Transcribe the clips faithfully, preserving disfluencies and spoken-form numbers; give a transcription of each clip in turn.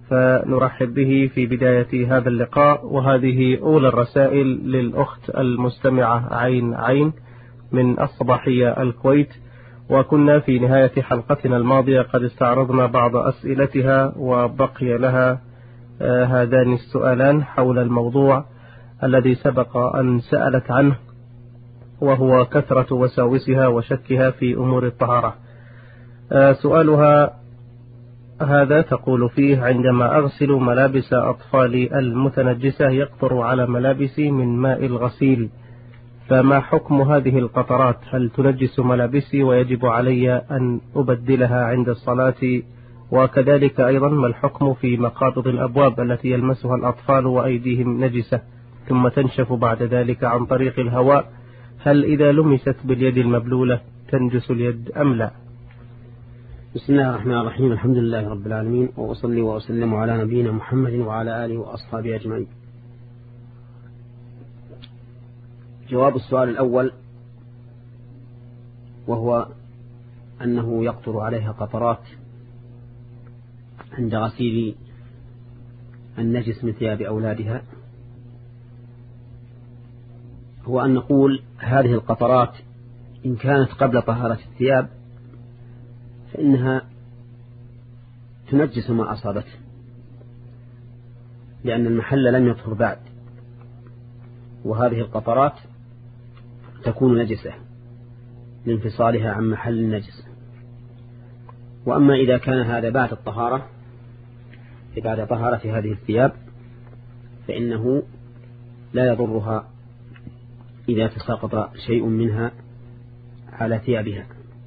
فنرحب به في بداية هذا اللقاء. وهذه أولى الرسائل للأخت المستمعة عين عين من الصباحية الكويت. وكنا في نهاية حلقتنا الماضية قد استعرضنا بعض أسئلتها، وبقي لها هذان السؤالان حول الموضوع الذي سبق أن سألت عنه، وهو كثرة وساوسها وشكها في أمور الطهارة. سؤالها هذا تقول فيه: عندما أغسل ملابس أطفالي المتنجسة يقطر على ملابسي من ماء الغسيل، فما حكم هذه القطرات؟ هل تنجس ملابسي ويجب علي أن أبدلها عند الصلاة؟ وكذلك أيضا ما الحكم في مقابض الأبواب التي يلمسها الأطفال وأيديهم نجسة ثم تنشف بعد ذلك عن طريق الهواء؟ هل إذا لمست باليد المبلولة تنجس اليد أم لا؟ بسم الله الرحمن الرحيم. الحمد لله رب العالمين، وأصلي وأسلم على نبينا محمد وعلى آله وأصحابه أجمعين. جواب السؤال الأول، وهو أنه يقطر عليها قطرات عند غسيل النجس من ثياب أولادها، هو أن نقول هذه القطرات إن كانت قبل طهارة الثياب فإنها تنجس ما أصابته، لأن المحل لم يطهر بعد، وهذه القطرات تكون نجسة لانفصالها عن محل النجس. وأما إذا كان هذا بعد الطهارة، بعد طهارة هذه الثياب، فإنه لا يضرها إذا تساقط شيء منها على ثيابها.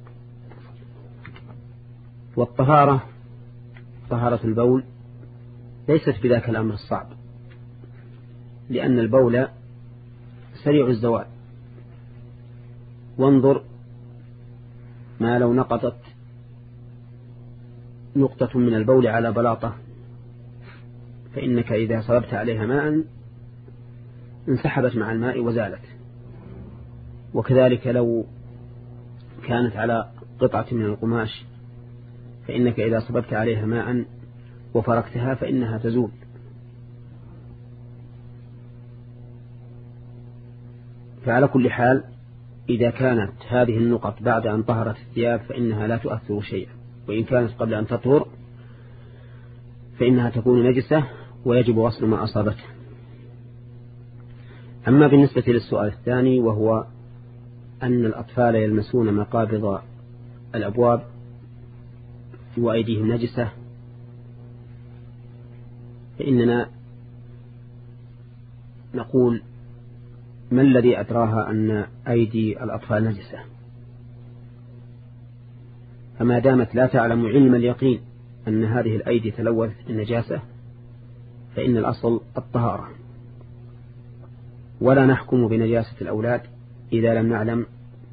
والطهارة طهارة البول ليست بذاك الأمر الصعب، لأن البول سريع الزوال. وانظر ما لو نقطت نقطة من البول على بلاطة، فإنك إذا صببت عليها ماء انسحبت مع الماء وزالت. وكذلك لو كانت على قطعة من القماش، فإنك إذا صببت عليها ماء وفركتها فإنها تزول. فعلى كل حال إذا كانت هذه النقط بعد أن طهرت الثياب فإنها لا تؤثر شيئا، وإن كانت قبل أن تطهر فإنها تكون نجسة ويجب غسل ما أصابته. أما بالنسبة للسؤال الثاني، وهو أن الأطفال يلمسون مقابض الأبواب وأيديهم نجسة، فإننا نقول: ما الذي أدراها أن أيدي الأطفال نجسة؟ فما دامت لا تعلم علم اليقين أن هذه الأيدي تلوثت بالنجاسة فإن الأصل الطهارة، ولا نحكم بنجاسة الأولاد إذا لم نعلم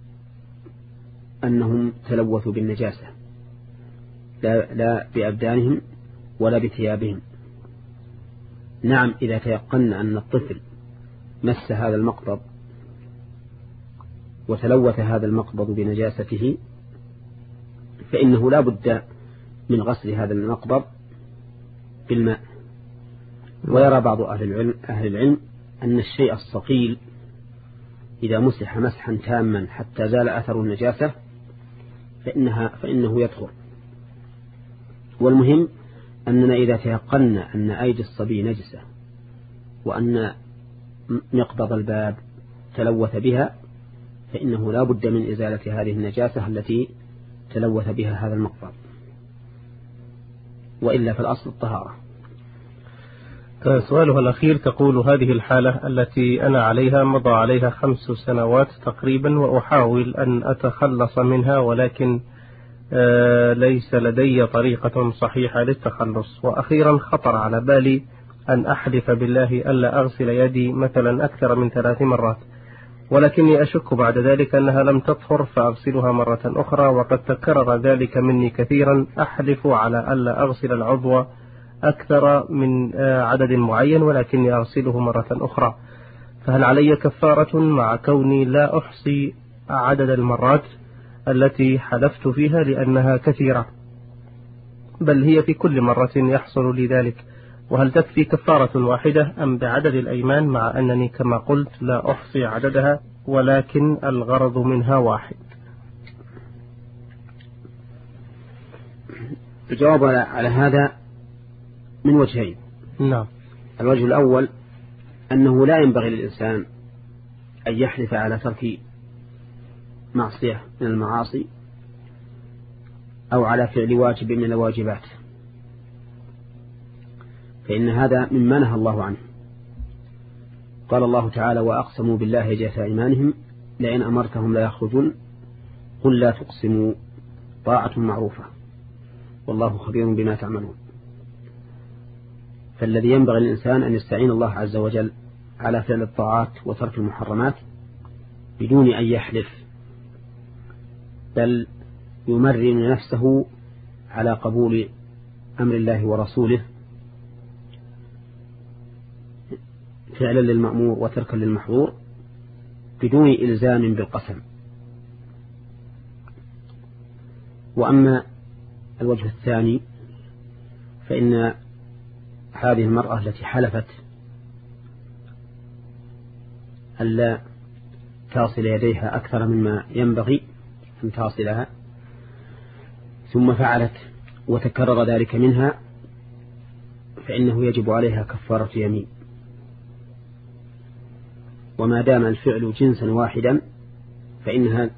أنهم تلوثوا بالنجاسة، لا, لا بأبدانهم ولا بثيابهم. نعم، إذا تيقنا أن الطفل مس هذا المقبض وتلوث هذا المقبض بنجاسته فإنه لا بد من غسل هذا المقبض بالماء. ويرى بعض أهل العلم, أهل العلم أن الشيء الصقيل إذا مسح مسحا تاما حتى زال أثر النجاسة فإنها فإنه يطهر. والمهم أننا إذا تيقنا أن أيدي الصبي نجسة وأن مقبض الباب تلوث بها فإنه لا بد من إزالة هذه النجاسة التي تلوث بها هذا المقبض، وإلا فالأصل الطهارة. سؤالها الأخير تقول: هذه الحالة التي أنا عليها مضى عليها خمس سنوات تقريبا، وأحاول أن أتخلص منها، ولكن ليس لدي طريقة صحيحة للتخلص. وأخيرا خطر على بالي أن أحلف بالله ألا أغسل يدي مثلا أكثر من ثلاث مرات، ولكني أشك بعد ذلك أنها لم تطهر فأغسلها مرة أخرى، وقد تكرر ذلك مني كثيرا. أحلف على ألا أغسل العضو أكثر من عدد معين ولكني أغسله مرة أخرى، فهل علي كفارة مع كوني لا أحصي عدد المرات التي حلفت فيها لأنها كثيرة؟ بل هي في كل مرة يحصل لي ذلك؟ وهل تكفي كفارة واحدة أم بعدد الأيمان، مع أنني كما قلت لا أحصي عددها ولكن الغرض منها واحد؟ الجواب على هذا من وجهين. نعم. الوجه الأول أنه لا ينبغي للإنسان أن يحلف على ترك معصية من المعاصي أو على فعل واجب من الواجبات، فإن هذا مما نهى الله عنه. قال الله تعالى: وأقسموا بالله جهة أيمانهم لئن أمرتهم لا يخرجون قل لا تقسموا طاعة معروفة والله خبير بما تعملون. فالذي ينبغي للإنسان أن يستعين الله عز وجل على فعل الطاعات وترك المحرمات بدون أن يحلف، بل يمرن نفسه على قبول أمر الله ورسوله فعلا للمأمور وتركا للمحظور بدون إلزام بالقسم. وأما الوجه الثاني فإن هذه المرأة التي حلفت ألا تصل يديها أكثر مما ينبغي أن تصلها ثم فعلت وتكرر ذلك منها، فإنه يجب عليها كفارة يمين. وما دام الفعل جنسا واحدا فإنها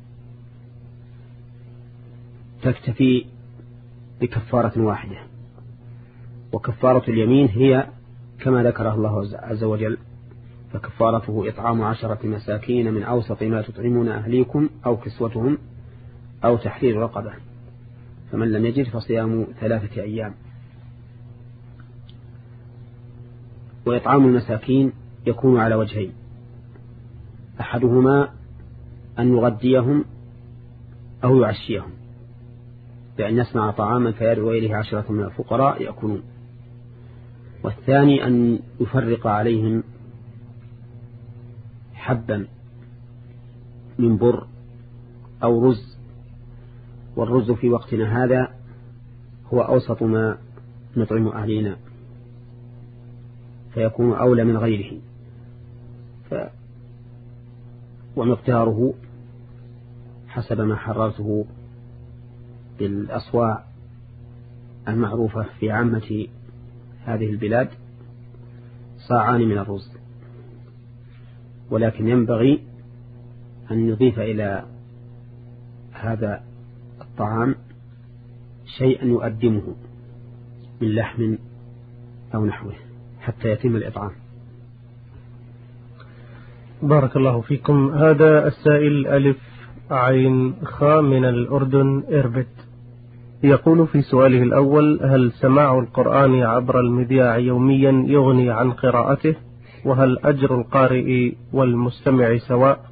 تكتفي بكفارة واحدة، وكفارة اليمين هي كما ذكره الله عز وجل: فكفارته إطعام عشرة مساكين من أوسط ما تطعمون أهليكم أو كسوتهم أو تحرير رقبة فمن لم يجد فصيام ثلاثة أيام. وإطعام المساكين يكون على وجهين: أحدهما أن يغديهم أو يعشيهم، بأن يصنع طعاما فيدعو إليه عشرة من الفقراء يأكلون، والثاني أن يفرق عليهم حبا من بر أو رز، والرز في وقتنا هذا هو أوسط ما نطعم أهلنا فيكون أولى من غيره، ف ومقداره حسب ما حررته بالأصواع المعروفة في عامة هذه البلاد صاعان من الرز. ولكن ينبغي أن يضيف إلى هذا الطعام شيئا يؤدمه من لحم أو نحوه حتى يتم الإطعام. بارك الله فيكم. هذا السائل ألف عين خاء من الأردن إربت يقول في سؤاله الأول: هل سماع القرآن عبر المذياع يوميا يغني عن قراءته؟ وهل أجر القارئ والمستمع سواء؟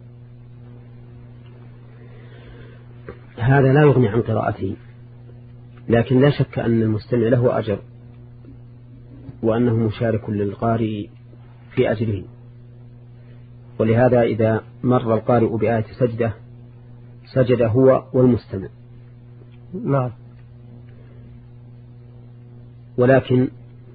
هذا لا يغني عن قراءته، لكن لا شك أن المستمع له أجر وأنه مشارك للقارئ في أجره. ولهذا إذا مر القارئ بآية سجدة سجد هو والمستمع. نعم. ولكن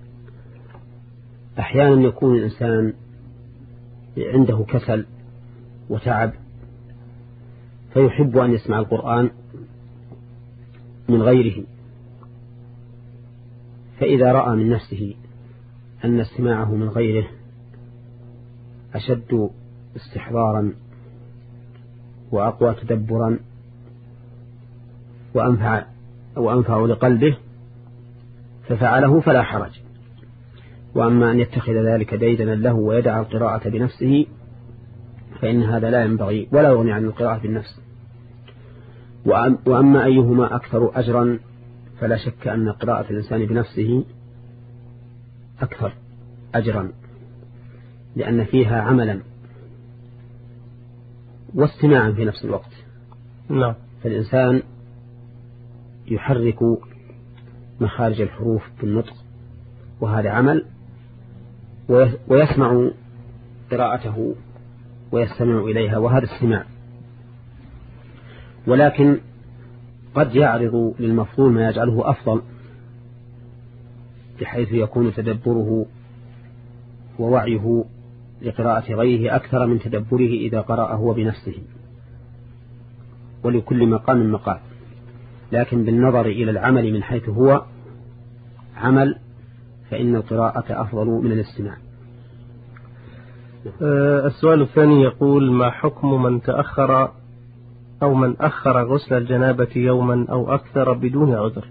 أحيانا يكون الإنسان عنده كسل وتعب فيحب أن يسمع القرآن من غيره، فإذا رأى من نفسه أن استماعه من غيره أشد استحضارا وأقوى تدبرا وأنفع, وأنفع لقلبه ففعله فلا حرج. وأما أن يتخذ ذلك ديدنا له ويدع القراءة بنفسه فإن هذا لا ينبغي ولا يغني عن القراءة بالنفس. وأما أيهما أكثر أجرا فلا شك أن قراءة الإنسان بنفسه أكثر أجرا، لأن فيها عملا واستماعا في نفس الوقت. نعم. فالإنسان يحرك مخارج الحروف بالنطق وهذا عمل، ويسمع قراءته ويستمع إليها وهذا استماع. ولكن قد يعرض للمفضول ما يجعله أفضل بحيث يكون تدبره ووعيه لقراءة غيره أكثر من تدبره إذا قرأ هو بنفسه، ولكل مقام مقال، لكن بالنظر إلى العمل من حيث هو عمل فإن القراءة أفضل من الاستماع. السؤال الثاني يقول: ما حكم من تأخر أو من أخر غسل الجنابة يوما أو أكثر بدون عذر؟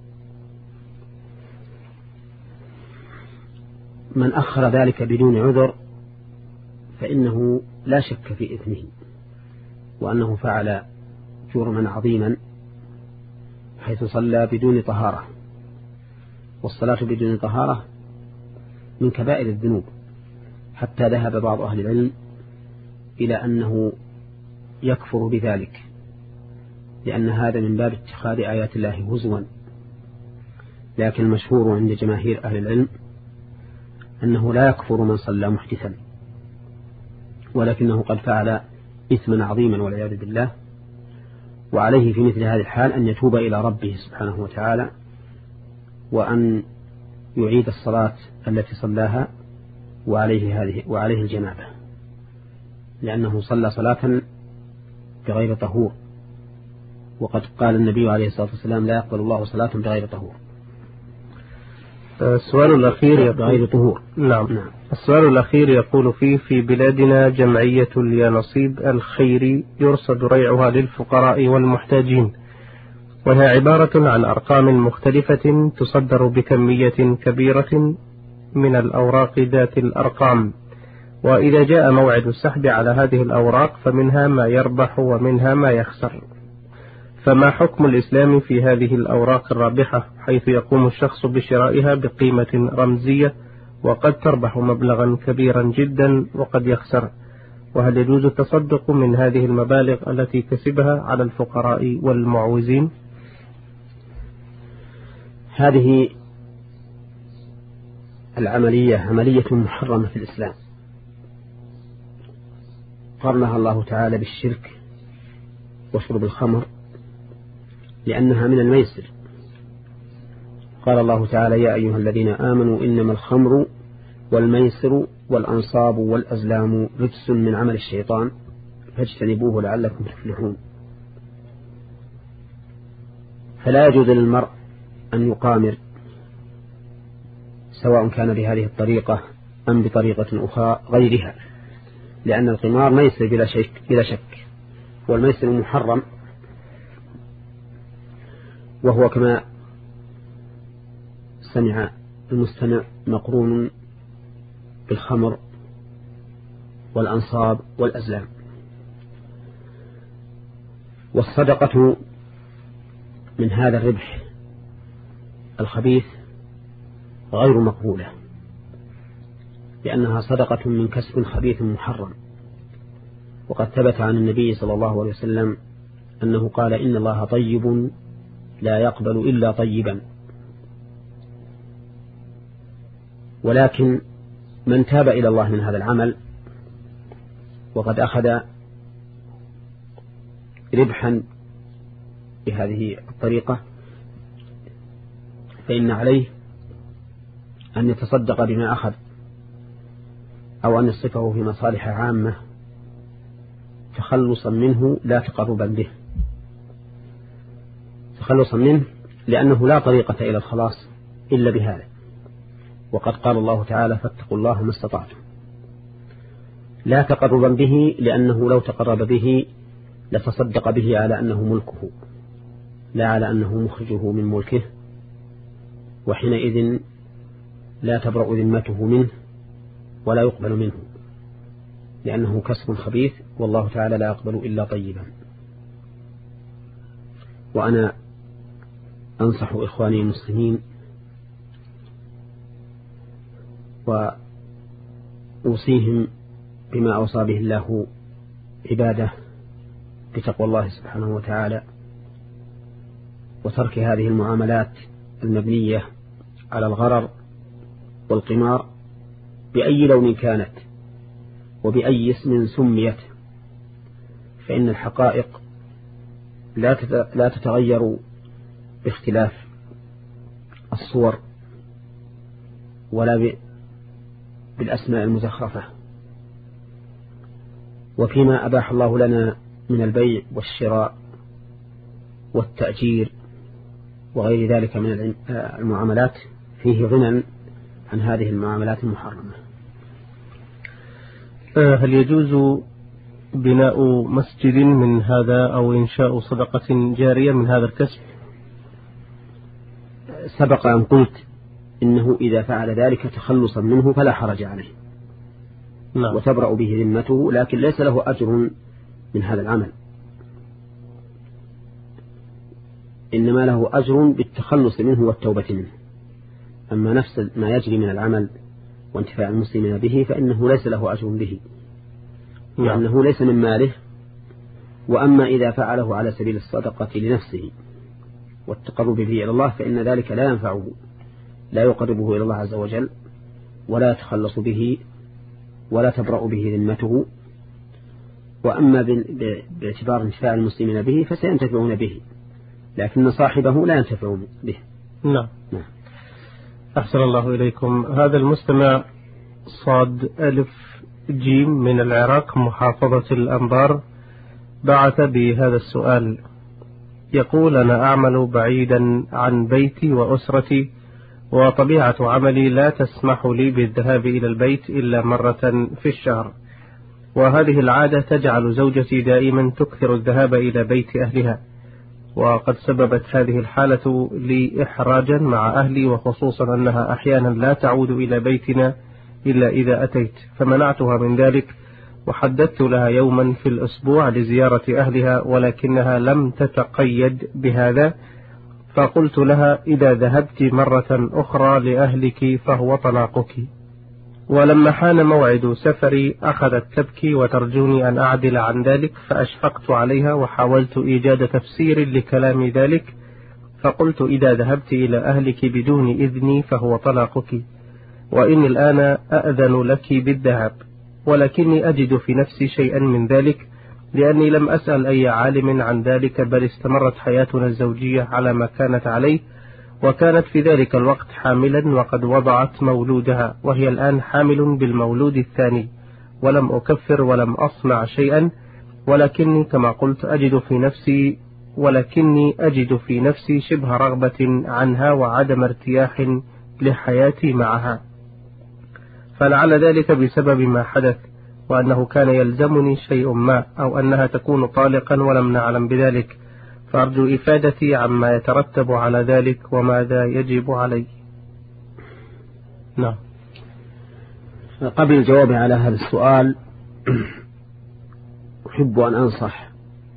من أخر ذلك بدون عذر فإنه لا شك في إثمه، وأنه فعل جرما عظيما حيث صلى بدون طهارة، والصلاة بدون طهارة من كبائر الذنوب، حتى ذهب بعض أهل العلم إلى أنه يكفر بذلك، لأن هذا من باب اتخاذ آيات الله هزوا. لكن المشهور عند جماهير أهل العلم أنه لا يكفر من صلى محدثا، ولكنه قد فعل إثما عظيما والعياذ بالله، وعليه في مثل هذه الحال أن يتوب إلى ربه سبحانه وتعالى، وأن يعيد الصلاة التي صلاها وعليه هذه وعليه الجنابة، لأنه صلى صلاة بغير طهور، وقد قال النبي عليه الصلاة والسلام: لا يقبل الله صلاة بغير طهور. السؤال الأخير بغير طهور. نعم. نعم. السؤال الأخير يقول فيه: في بلادنا جمعية اليانصيب الخيري يرصد ريعها للفقراء والمحتاجين، وهي عبارة عن أرقام مختلفة تصدر بكمية كبيرة من الأوراق ذات الأرقام، وإذا جاء موعد السحب على هذه الأوراق فمنها ما يربح ومنها ما يخسر، فما حكم الإسلام في هذه الأوراق الرابحة، حيث يقوم الشخص بشرائها بقيمة رمزية وقد تربح مبلغا كبيرا جدا وقد يخسر؟ وهل يجوز التصدق من هذه المبالغ التي كسبها على الفقراء والمعوزين؟ هذه العملية عملية محرمة في الإسلام، قرنها الله تعالى بالشرك وشرب الخمر لأنها من الميسر. قال الله تعالى: يا أيها الذين آمنوا إنما الخمر والميسر والأنصاب والأزلام رجس من عمل الشيطان فاجتنبوه لعلكم تفلحون. فلا يجوز للمرء أن يقامر، سواء كان بهذه الطريقة أم بطريقة أخرى غيرها، لأن القمار ميسر بلا شك, بلا شك والميسر محرم، وهو كما سمع المستمع مقرون بالخمر والأنصاب والأزلام. والصدقة من هذا الربح الخبيث غير مقبولة، لأنها صدقة من كسب خبيث محرم، وقد ثبت عن النبي صلى الله عليه وسلم أنه قال: إن الله طيب لا يقبل إلا طيبا. ولكن من تاب إلى الله من هذا العمل وقد أخذ ربحا بهذه الطريقة فإن عليه أن يتصدق بما أخذ، أو أن يصرفه في مصالح عامة تخلصا منه لا تقربا به، تخلصا منه لأنه لا طريقة إلى الخلاص إلا بهذا. وقد قال الله تعالى: فاتقوا الله ما استطعتم. لا تقربا به، لأنه لو تقرب به لتصدق به على أنه ملكه، لا على أنه مخرجه من ملكه، وحينئذ لا تبرأ ذمته منه ولا يقبل منه، لأنه كسب خبيث، والله تعالى لا يقبل إلا طيبا. وأنا أنصح إخواني المسلمين وأوصيهم بما أوصى به الله عباده بتقوى الله سبحانه وتعالى، وترك هذه المعاملات المبنية على الغرر والقمار بأي لون كانت وبأي اسم سميت، فإن الحقائق لا تتغير باختلاف الصور ولا بالأسماء المزخرفة. وفيما أباح الله لنا من البيع والشراء والتأجير وغير ذلك من المعاملات فيه غنى عن هذه المعاملات المحرمة. هل يجوز بناء مسجد من هذا أو إنشاء صدقة جارية من هذا الكسب؟ سبق أن قلت إنه إذا فعل ذلك تخلصا منه فلا حرج عليه. نعم. وتبرأ به ذمته، لكن ليس له أجر من هذا العمل، إنما له أجر بالتخلص منه والتوبة منه. أما نفس ما يجري من العمل وانتفاع المسلمين به فإنه ليس له أجر به، لأنه ليس من ماله. وأما إذا فعله على سبيل الصدقة لنفسه والتقرب به إلى الله فإن ذلك لا ينفعه، لا يقربه إلى الله عز وجل، ولا يتخلص به، ولا تبرأ به ذمته. وأما باعتبار انتفاع المسلمين به فسينتفعون به، لكن صاحبه لا ينتفع به. نعم. نعم. أحسن الله إليكم. هذا المستمع صاد ألف جيم من العراق محافظة الأنبار بعث بهذا السؤال، يقول: أنا أعمل بعيدا عن بيتي وأسرتي، وطبيعة عملي لا تسمح لي بالذهاب إلى البيت إلا مرة في الشهر، وهذه العادة تجعل زوجتي دائما تكثر الذهاب إلى بيت أهلها، وقد سببت هذه الحالة لي إحراجا مع أهلي، وخصوصا أنها أحيانا لا تعود إلى بيتنا إلا إذا أتيت، فمنعتها من ذلك وحددت لها يوما في الأسبوع لزيارة أهلها، ولكنها لم تتقيد بهذا، فقلت لها: إذا ذهبت مرة أخرى لأهلك فهو طلاقك. ولما حان موعد سفري أخذت تبكي وترجوني أن أعدل عن ذلك، فأشفقت عليها وحاولت إيجاد تفسير لكلام ذلك، فقلت: إذا ذهبت إلى أهلك بدون إذني فهو طلاقك، وإني الآن أأذن لك بالذهاب، ولكني أجد في نفسي شيئا من ذلك، لأني لم أسأل أي عالم عن ذلك، بل استمرت حياتنا الزوجية على ما كانت عليه، وكانت في ذلك الوقت حاملا وقد وضعت مولودها، وهي الآن حامل بالمولود الثاني، ولم أكفر ولم أصنع شيئا، ولكني كما قلت أجد في نفسي ولكني أجد في نفسي شبه رغبة عنها وعدم ارتياح لحياتي معها، فلعل ذلك بسبب ما حدث، وأنه كان يلزمني شيء ما، أو أنها تكون طالقا ولم نعلم بذلك، فأرجو إفادتي عما يترتب على ذلك وماذا يجب علي. نعم. قبل الجواب على هذا السؤال أحب أن أنصح،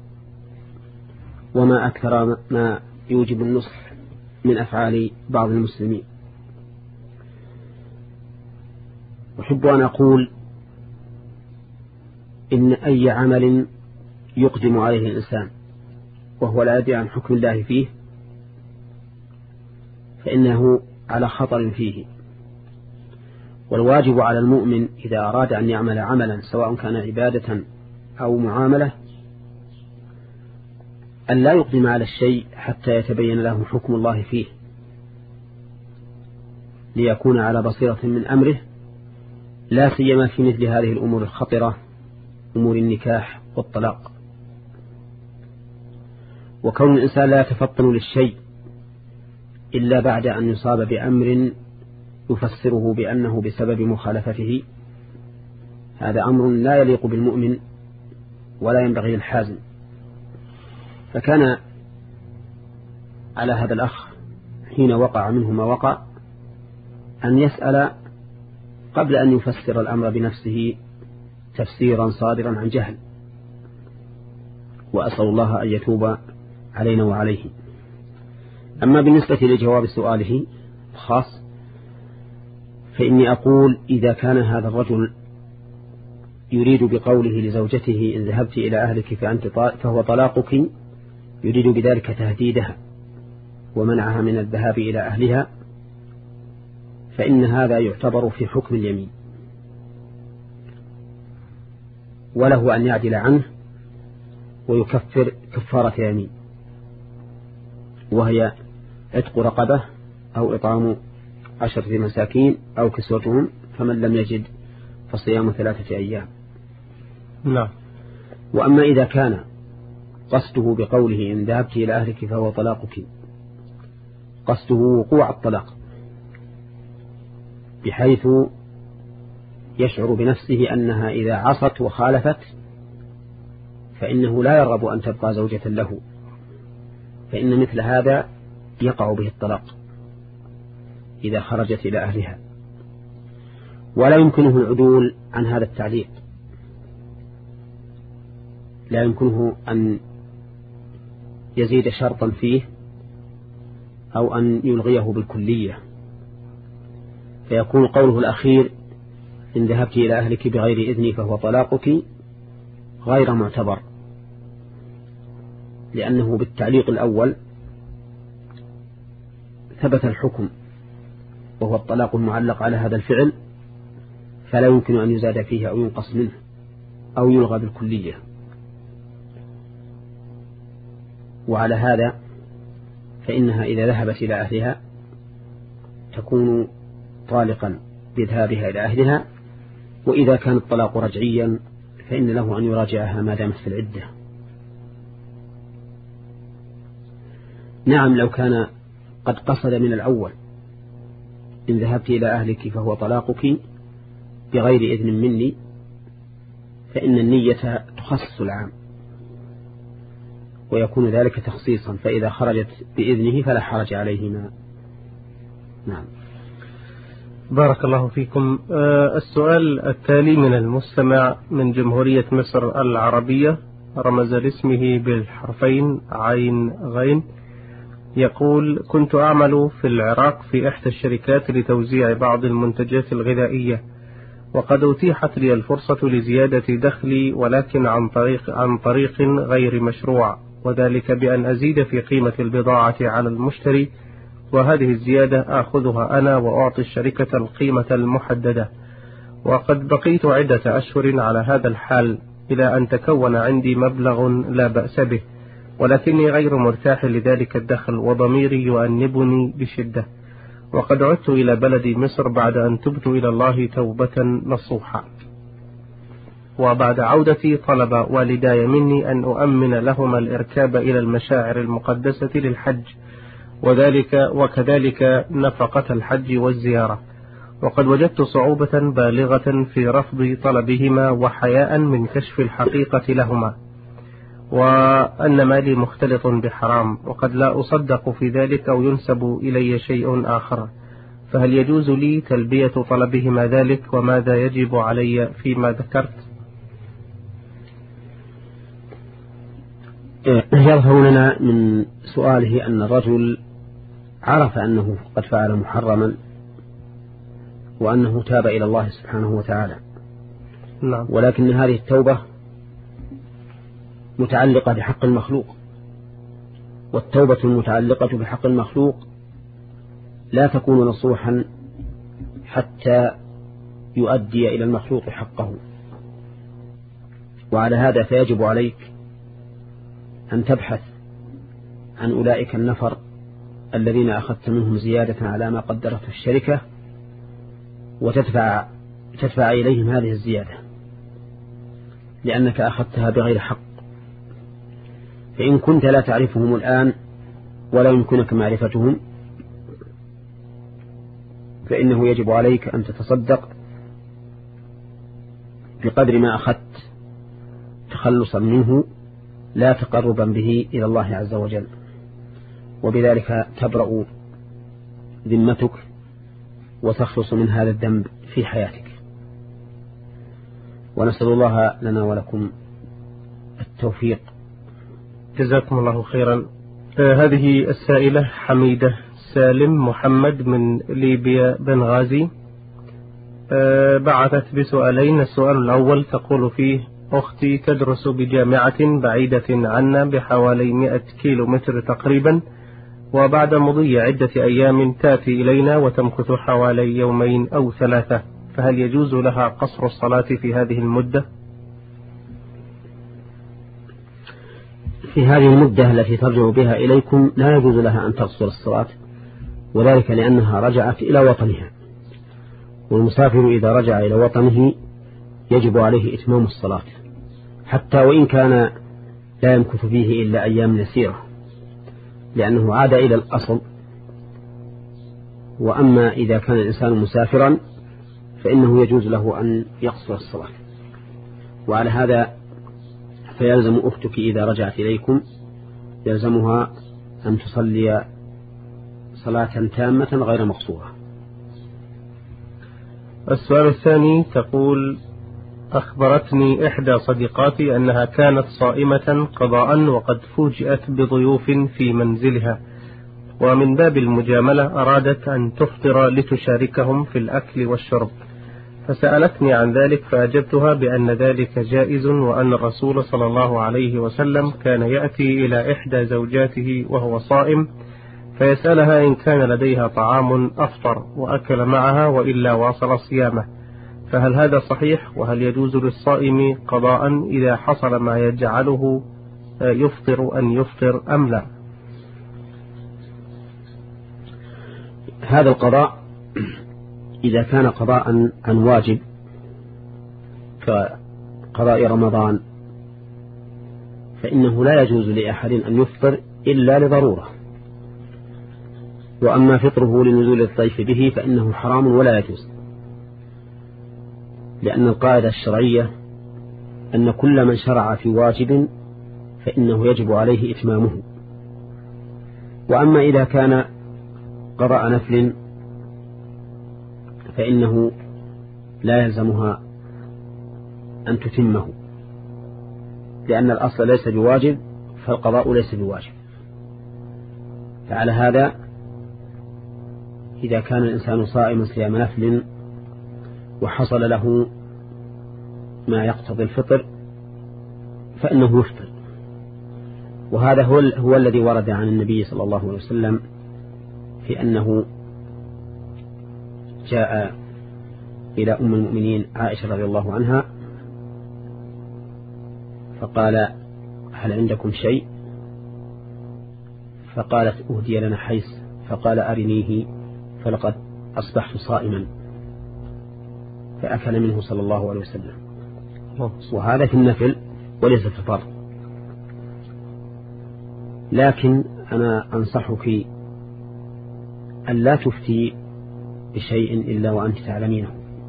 وما أكثر ما يوجب النصح من أفعال بعض المسلمين. أحب أن أقول إن أي عمل يقدم عليه الإنسان وهو لا يدري عن حكم الله فيه فإنه على خطر فيه، والواجب على المؤمن إذا أراد أن يعمل عملا سواء كان عبادة أو معاملة أن لا يقدم على الشيء حتى يتبين له حكم الله فيه، ليكون على بصيرة من أمره، لا سيما في مثل هذه الأمور الخطرة، أمور النكاح والطلاق. وكون الإنسان لا يتفطن للشيء إلا بعد أن يصاب بأمر يفسره بأنه بسبب مخالفته، هذا أمر لا يليق بالمؤمن ولا ينبغي للحازم. فكان على هذا الأخ حين وقع منه ما وقع أن يسأل قبل أن يفسر الأمر بنفسه تفسيرا صادرا عن جهل، وأسأل الله أن يتوب علينا وعليه. أما بالنسبة لجواب سؤاله الخاص فإني أقول إذا كان هذا الرجل يريد بقوله لزوجته إن ذهبت إلى أهلك فأنت فهو طلاقك، يريد بذلك تهديدها ومنعها من الذهاب إلى أهلها، فإن هذا يعتبر في حكم اليمين، وله أن يعدل عنه ويكفر كفارة يمين، وهي عتق رقبة أو إطعام عشرة مساكين أو كسوتهم، فمن لم يجد فصيام ثلاثة أيام. نعم. وأما إذا كان قصده بقوله إن ذهبت إلى أهلك فهو طلاقك قصده وقوع الطلاق، بحيث يشعر بنفسه أنها إذا عصت وخالفت فإنه لا يرغب أن تبقى زوجة له، فإن مثل هذا يقع به الطلاق إذا خرجت إلى أهلها، ولا يمكنه العدول عن هذا التعليق، لا يمكنه أن يزيد شرطا فيه أو أن يلغيه بالكلية، فيكون قوله الأخير إن ذهبت إلى أهلك بغير إذني فهو طلاقك غير معتبر، لأنه بالتعليق الأول ثبت الحكم وهو الطلاق المعلق على هذا الفعل، فلا يمكن أن يزاد فيه أو ينقص منه أو يلغى بالكلية. وعلى هذا فإنها إذا ذهبت إلى أهلها تكون طالقا بذهابها إلى أهلها، وإذا كان الطلاق رجعيا فإن له أن يراجعها ما دامت في العدة. نعم، لو كان قد قصد من الأول إن ذهبت إلى أهلك فهو طلاقك بغير إذن مني، فإن النية تخصص العام ويكون ذلك تخصيصا، فإذا خرجت بإذنه فلا حرج عليهما. نعم. بارك الله فيكم. أه السؤال التالي من المستمع من جمهورية مصر العربية، رمز لاسمه بالحرفين عين غين، يقول: كنت أعمل في العراق في إحدى الشركات لتوزيع بعض المنتجات الغذائية، وقد أتيحت لي الفرصة لزيادة دخلي، ولكن عن طريق, عن طريق غير مشروع، وذلك بأن أزيد في قيمة البضاعة على المشتري، وهذه الزيادة آخذها أنا وأعطي الشركة القيمة المحددة، وقد بقيت عدة أشهر على هذا الحال إلى أن تكون عندي مبلغ لا بأس به، ولكني غير مرتاح لذلك الدخل وضميري يؤنبني بشدة، وقد عدت إلى بلدي مصر بعد أن تبت إلى الله توبة نصوحا، وبعد عودتي طلب والداي مني أن أؤمن لهما الإركاب إلى المشاعر المقدسة للحج، وذلك وكذلك نفقة الحج والزيارة، وقد وجدت صعوبة بالغة في رفض طلبهما وحياء من كشف الحقيقة لهما، وأن مالي مختلط بحرام، وقد لا أصدق في ذلك أو ينسب إلي شيء آخر، فهل يجوز لي تلبية طلبهما ذلك، وماذا يجب علي فيما ذكرت؟ يظهر لنا من سؤاله أن الرجل عرف أنه قد فعل محرما وأنه تاب إلى الله سبحانه وتعالى. نعم. ولكن هذه التوبة متعلقة بحق المخلوق، والتوبة المتعلقة بحق المخلوق لا تكون نصوحا حتى يؤدي إلى المخلوق حقه، وعلى هذا فيجب عليك أن تبحث عن أولئك النفر الذين أخذت منهم زيادة على ما قدرته الشركة، وتدفع تدفع إليهم هذه الزيادة لأنك أخذتها بغير حق. فإن كنت لا تعرفهم الآن ولا يمكنك معرفتهم فإنه يجب عليك أن تتصدق بقدر ما أخذت تخلصا منه لا تقربا به إلى الله عز وجل، وبذلك تبرأ ذمتك وتخلص من هذا الذنب في حياتك. ونسأل الله لنا ولكم التوفيق. جزاكم الله خيرا. آه هذه السائلة حميدة سالم محمد من ليبيا بنغازي، آه بعثت بسؤالين. السؤال الأول تقول فيه: أختي تدرس بجامعة بعيدة عنا بحوالي مئة كيلو متر تقريبا، وبعد مضي عدة أيام تأتي إلينا وتمكث حوالي يومين أو ثلاثة، فهل يجوز لها قصر الصلاة في هذه المدة؟ في هذه المدة التي ترجع بها إليكم لا يجوز لها أن تقصر الصلاة، وذلك لأنها رجعت إلى وطنها، والمسافر إذا رجع إلى وطنه يجب عليه إتمام الصلاة حتى وإن كان لا يمكث فيه إلا أيام يسيرة، لأنه عاد إلى الأصل. وأما إذا كان الإنسان مسافرا فإنه يجوز له أن يقصر الصلاة. وعلى هذا فيلزم أختك إذا رجعت إليكم يلزمها أن تصلي صلاة تامة غير مقصورة. السؤال الثاني تقول: أخبرتني إحدى صديقاتي أنها كانت صائمة قضاء وقد فوجئت بضيوف في منزلها، ومن باب المجاملة أرادت أن تفطر لتشاركهم في الأكل والشرب، فسألتني عن ذلك فأجبتها بأن ذلك جائز، وأن الرسول صلى الله عليه وسلم كان يأتي إلى إحدى زوجاته وهو صائم فيسألها إن كان لديها طعام أفطر وأكل معها وإلا واصل صيامه، فهل هذا صحيح؟ وهل يجوز للصائم قضاء إذا حصل ما يجعله يفطر أن يفطر أم لا؟ هذا القضاء إذا كان قضاء عن واجب كقضاء رمضان فإنه لا يجوز لأحد أن يفطر إلا لضرورة، وأما فطره لنزول الضيف به فإنه حرام ولا يجوز، لأن القاعدة الشرعية أن كل من شرع في واجب فإنه يجب عليه إتمامه. وأما إذا كان قضاء نفل فإنه لا يلزمها أن تتمه، لأن الأصل ليس بواجب فالقضاء ليس بواجب. فعلى هذا إذا كان الإنسان صائما صيام نفل وحصل له ما يقتضي الفطر فإنه يفطر. وهذا هو, هو الذي ورد عن النبي صلى الله عليه وسلم في أنه جاء إلى أم المؤمنين عائشة رضي الله عنها فقال: هل عندكم شيء؟ فقالت: أهدي لنا حيث. فقال: أرنيه فلقد أصبحت صائما، فأكل منه صلى الله عليه وسلم. وهذا في النفل وليس في الفرض. لكن أنا أنصحك أن لا تفتي بشيء إلا وأنت تعلمينه،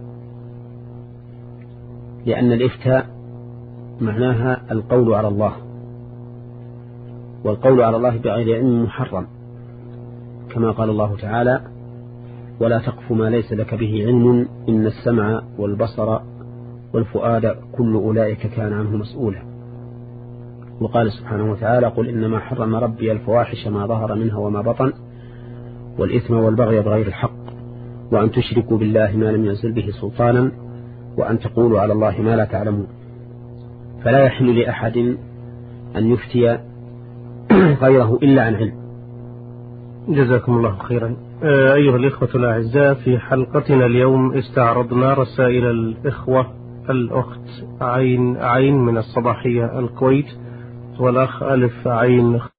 لأن الإفتاء معناها القول على الله، والقول على الله بغير علم محرم، كما قال الله تعالى: ولا تقف ما ليس لك به علم إن السمع والبصر والفؤاد كل أولئك كان عنه مسؤولا. وقال سبحانه وتعالى: قل إنما حرم ربي الفواحش ما ظهر منها وما بطن والإثم والبغي بغير الحق وأن تشركوا بالله ما لم ينزل به سلطانا وأن تقولوا على الله ما لا تعلمون. فلا يحل لأحد أن يفتي غيره إلا عن علم. جزاكم الله خيرا. أيها الإخوة الأعزاء، في حلقتنا اليوم استعرضنا رسائل الإخوة. الأخت عين عين من الصباحية الكويت، والأخ ألف عين